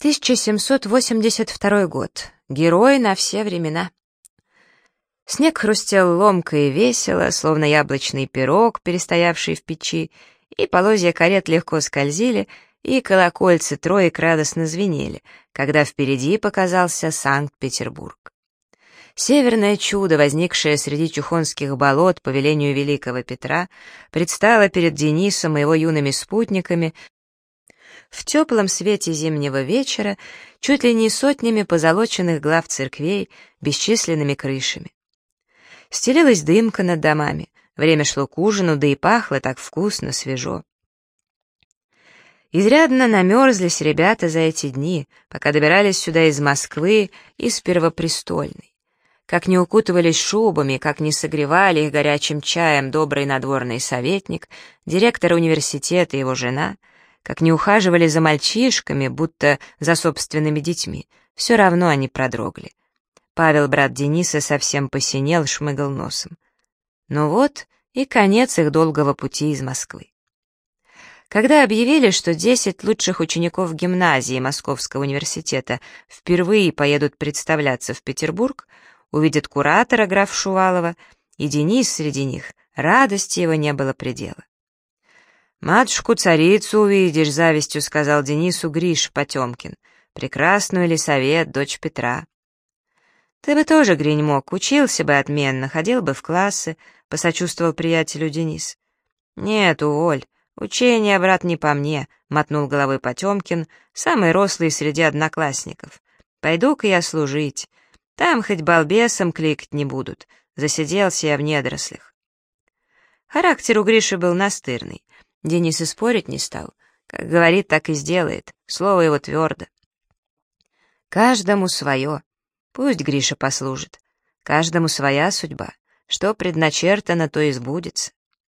1782 год. Герой на все времена. Снег хрустел ломко и весело, словно яблочный пирог, перестоявший в печи, и полозья карет легко скользили, и колокольцы троек радостно звенели, когда впереди показался Санкт-Петербург. Северное чудо, возникшее среди чухонских болот по велению великого Петра, предстало перед Денисом и его юными спутниками в теплом свете зимнего вечера, чуть ли не сотнями позолоченных глав церквей, бесчисленными крышами. Стелилась дымка над домами, время шло к ужину, да и пахло так вкусно, свежо. Изрядно намерзлись ребята за эти дни, пока добирались сюда из Москвы, из Первопрестольной. Как не укутывались шубами, как не согревали их горячим чаем добрый надворный советник, директор университета и его жена, как не ухаживали за мальчишками, будто за собственными детьми, все равно они продрогли. Павел, брат Дениса, совсем посинел, шмыгал носом. Ну вот и конец их долгого пути из Москвы. Когда объявили, что 10 лучших учеников гимназии Московского университета впервые поедут представляться в Петербург, увидят куратора граф Шувалова, и Денис среди них, радости его не было предела. «Матушку-царицу увидишь», — завистью сказал Денису Гриша Потемкин, «прекрасную Елисавет, дочь Петра». «Ты бы тоже, Гринь, мог, учился бы отменно, ходил бы в классы», — посочувствовал приятелю Денис. «Нет, уволь, учение, брат, не по мне», — мотнул головой Потемкин, самый рослый среди одноклассников. «Пойду-ка я служить. Там хоть балбесом кликать не будут, засиделся я в недорослях». Характер у Гриши был настырный. Денис и спорить не стал. Как говорит, так и сделает. Слово его твердо. Каждому свое. Пусть Гриша послужит. Каждому своя судьба. Что предначертано, то и сбудется.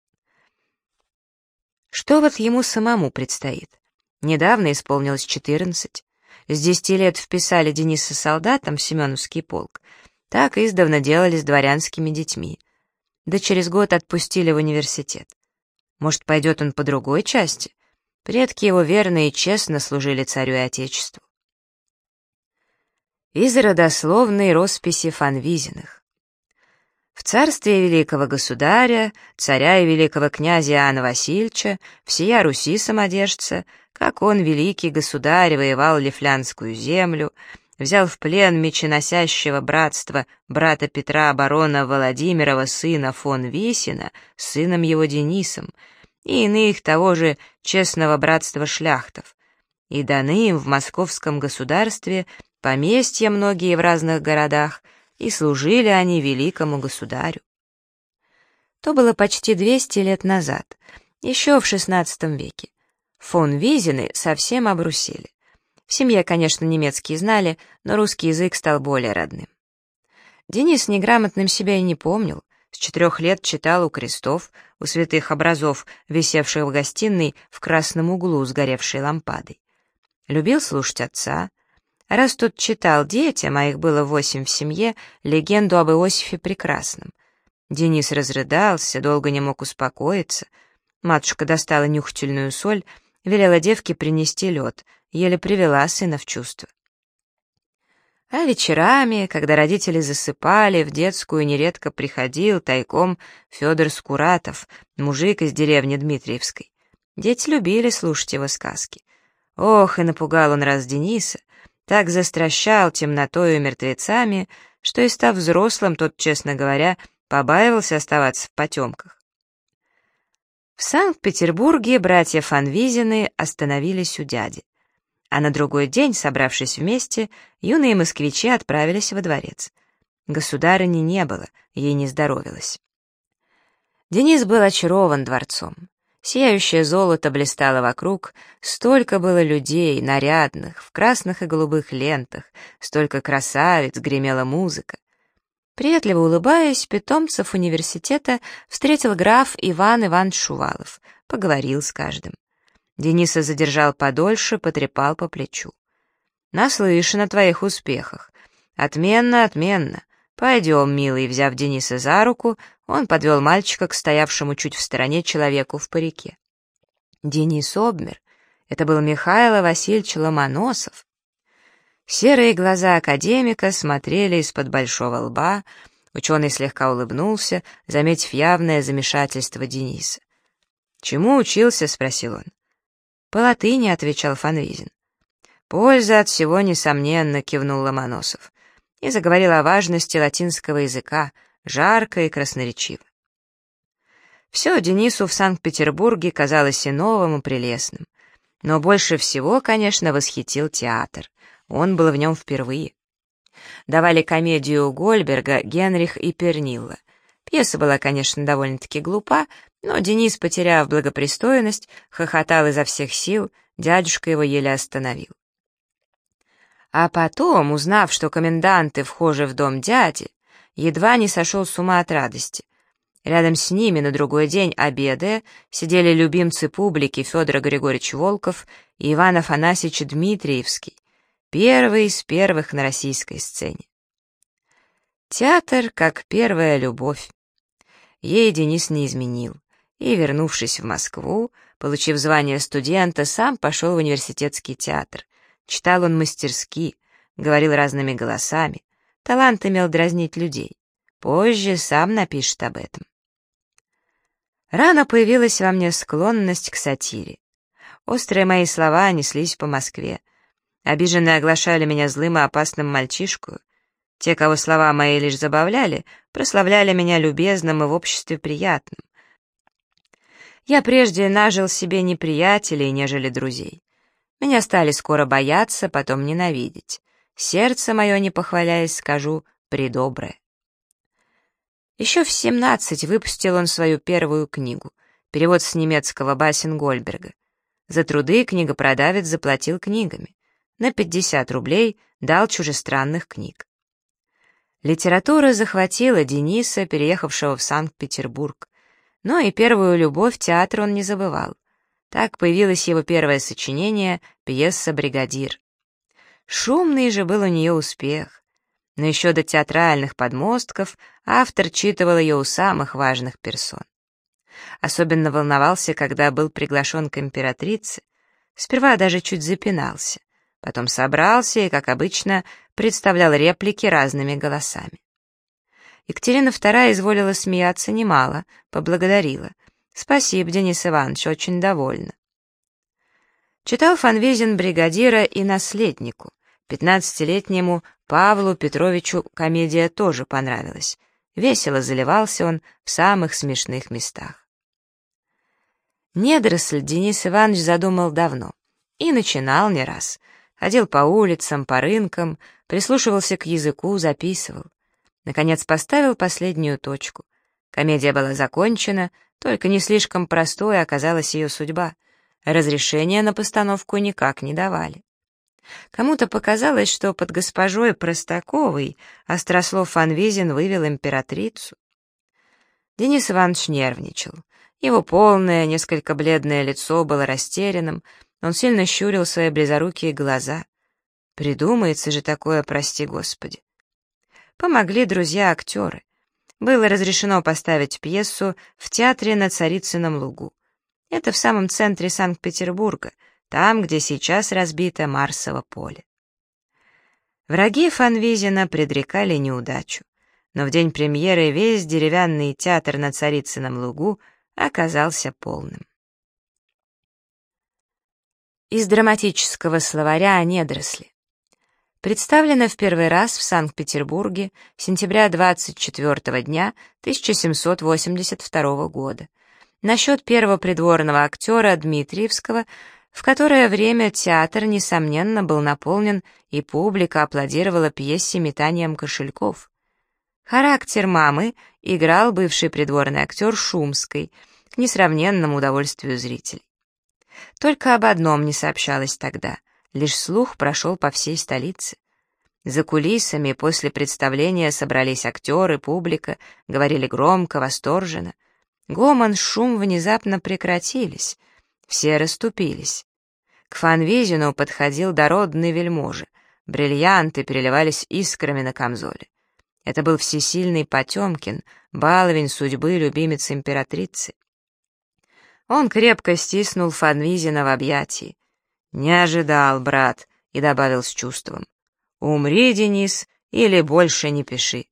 Что вот ему самому предстоит? Недавно исполнилось 14. С 10 лет вписали Дениса солдатом в Семеновский полк. Так издавна делали с дворянскими детьми. Да через год отпустили в университет. Может, пойдет он по другой части? Предки его верно и честно служили царю и отечеству. Из родословной росписи Фанвизиных. В царстве великого государя, царя и великого князя Иоанна Васильевича, всея Руси самодержца, как он, великий государь, воевал Лифлянскую землю, взял в плен меченосящего братства брата Петра барона Владимирова сына фон Висина, сыном его Денисом, и иных того же честного братства шляхтов, и даны им в московском государстве поместья многие в разных городах, и служили они великому государю. То было почти 200 лет назад, еще в XVI веке. Фон Визины совсем обрусели. В семье, конечно, немецкий знали, но русский язык стал более родным. Денис неграмотным себя и не помнил. С 4 лет читал у крестов, у святых образов, висевших в гостиной в красном углу сгоревшей лампадой. Любил слушать отца. Раз тот читал детям, а их было 8 в семье, легенду об Иосифе Прекрасном. Денис разрыдался, долго не мог успокоиться. Матушка достала нюхательную соль, велела девке принести лед, еле привела сына в чувство. А вечерами, когда родители засыпали, в детскую нередко приходил тайком Федор Скуратов, мужик из деревни Дмитриевской. Дети любили слушать его сказки. Ох, и напугал он раз Дениса, так застращал темнотою и мертвецами, что и став взрослым, тот, честно говоря, побаивался оставаться в потемках. В Санкт-Петербурге братья Фанвизины остановились у дяди. А на другой день, собравшись вместе, юные москвичи отправились во дворец. Государыни не было, ей не здоровилось. Денис был очарован дворцом. Сияющее золото блистало вокруг, столько было людей, нарядных, в красных и голубых лентах, столько красавиц, гремела музыка. Приветливо улыбаясь, питомцев университета встретил граф Иван Иванович Шувалов, поговорил с каждым. Дениса задержал подольше, потрепал по плечу. «Наслышан о твоих успехах. Отменно, отменно. Пойдем, милый», — взяв Дениса за руку, он подвел мальчика к стоявшему чуть в стороне человеку в парике. Денис обмер. Это был Михаил Васильевич Ломоносов. Серые глаза академика смотрели из-под большого лба, ученый слегка улыбнулся, заметив явное замешательство Дениса. «Чему учился?» — спросил он. «По латыни», — отвечал Фанвизин. «Польза от всего, несомненно», — кивнул Ломоносов и заговорил о важности латинского языка, жарко и красноречиво. Все Денису в Санкт-Петербурге казалось и новым, и прелестным. Но больше всего, конечно, восхитил театр. Он был в нем впервые. Давали комедию Гольберга «Генрих и Пернилла». Пьеса была, конечно, довольно-таки глупа, но Денис, потеряв благопристойность, хохотал изо всех сил, дядюшка его еле остановил. А потом, узнав, что коменданты вхожи в дом дяди, едва не сошел с ума от радости. Рядом с ними на другой день, обедая, сидели любимцы публики Федор Григорьевич Волков и Иван Афанасьевич Дмитриевский, первый из первых на российской сцене. Театр как первая любовь. Ей Денис не изменил, и, вернувшись в Москву, получив звание студента, сам пошел в университетский театр. Читал он мастерски, говорил разными голосами, талант имел дразнить людей. Позже сам напишет об этом. Рано появилась во мне склонность к сатире. Острые мои слова неслись по Москве. Обиженные оглашали меня злым и опасным мальчишкою. Те, кого слова мои лишь забавляли, прославляли меня любезным и в обществе приятным. Я прежде нажил себе неприятелей, нежели друзей. Меня стали скоро бояться, потом ненавидеть. Сердце мое, не похваляясь, скажу, предоброе. Еще в 17 выпустил он свою первую книгу, перевод с немецкого басен Гольберга. За труды книгопродавец заплатил книгами. На 50 рублей дал чужестранных книг. Литература захватила Дениса, переехавшего в Санкт-Петербург. Но и первую любовь театр он не забывал. Так появилось его первое сочинение, пьеса «Бригадир». Шумный же был у нее успех. Но еще до театральных подмостков автор читывал ее у самых важных персон. Особенно волновался, когда был приглашен к императрице. Сперва даже чуть запинался, потом собрался и, как обычно, представлял реплики разными голосами. Екатерина II изволила смеяться немало, поблагодарила. «Спасибо, Денис Иванович, очень довольна». Читал Фанвизин бригадира и наследнику. 15-летнему Павлу Петровичу комедия тоже понравилась. Весело заливался он в самых смешных местах. «Недоросль» Денис Иванович задумал давно. И начинал не раз. Ходил по улицам, по рынкам, прислушивался к языку, записывал. Наконец поставил последнюю точку. Комедия была закончена, только не слишком простой оказалась ее судьба. Разрешения на постановку никак не давали. Кому-то показалось, что под госпожой Простаковой Острослов Фанвизин вывел императрицу. Денис Иванович нервничал. Его полное, несколько бледное лицо было растерянным, он сильно щурил свои близорукие глаза. Придумается же такое, прости Господи. Помогли друзья-актеры. Было разрешено поставить пьесу в театре на Царицыном лугу. Это в самом центре Санкт-Петербурга, там, где сейчас разбито Марсово поле. Враги Фанвизина предрекали неудачу, но в день премьеры весь деревянный театр на Царицыном лугу оказался полным. Из драматического словаря «Недоросли». Представлено в первый раз в Санкт-Петербурге сентября 24 дня 1782 года насчет первого придворного актера Дмитриевского, в которое время театр, несомненно, был наполнен, и публика аплодировала пьесе метанием кошельков. Характер мамы играл бывший придворный актер Шумской, к несравненному удовольствию зрителей. Только об одном не сообщалось тогда. Лишь слух прошел по всей столице. За кулисами после представления собрались актеры, публика, говорили громко, восторженно. Гомон, шум внезапно прекратились, все расступились. К Фанвизину подходил дородный вельможа, бриллианты переливались искрами на камзоле. Это был всесильный Потемкин, баловень судьбы, любимец императрицы. Он крепко стиснул Фанвизина в объятии. «Не ожидал, брат», и добавил с чувством. Умри, Денис, или больше не пиши.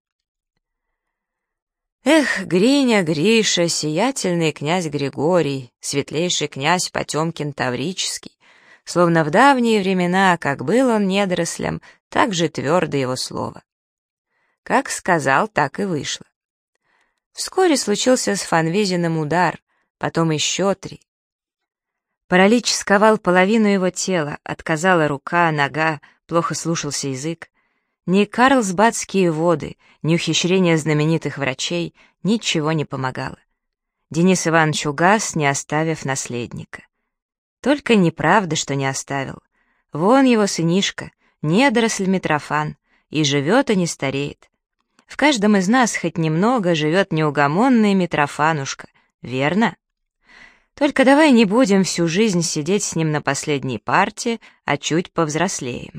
Эх, Гриня, Гриша, сиятельный князь Григорий, светлейший князь Потемкин Таврический, словно в давние времена, как был он недорослем, так же твердо его слово. Как сказал, так и вышло. Вскоре случился с Фанвизиным удар, потом еще 3. Паралич сковал половину его тела, отказала рука, нога, плохо слушался язык. Ни карлсбадские воды, ни ухищрения знаменитых врачей ничего не помогало. Денис Иванович угас, не оставив наследника. Только неправда, что не оставил. Вон его сынишка, недоросль Митрофан, и живет, и не стареет. В каждом из нас хоть немного живет неугомонный Митрофанушка, верно? Только давай не будем всю жизнь сидеть с ним на последней парте, а чуть повзрослеем.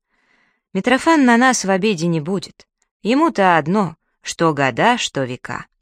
Митрофан на нас в обиде не будет. Ему-то одно, что года, что века.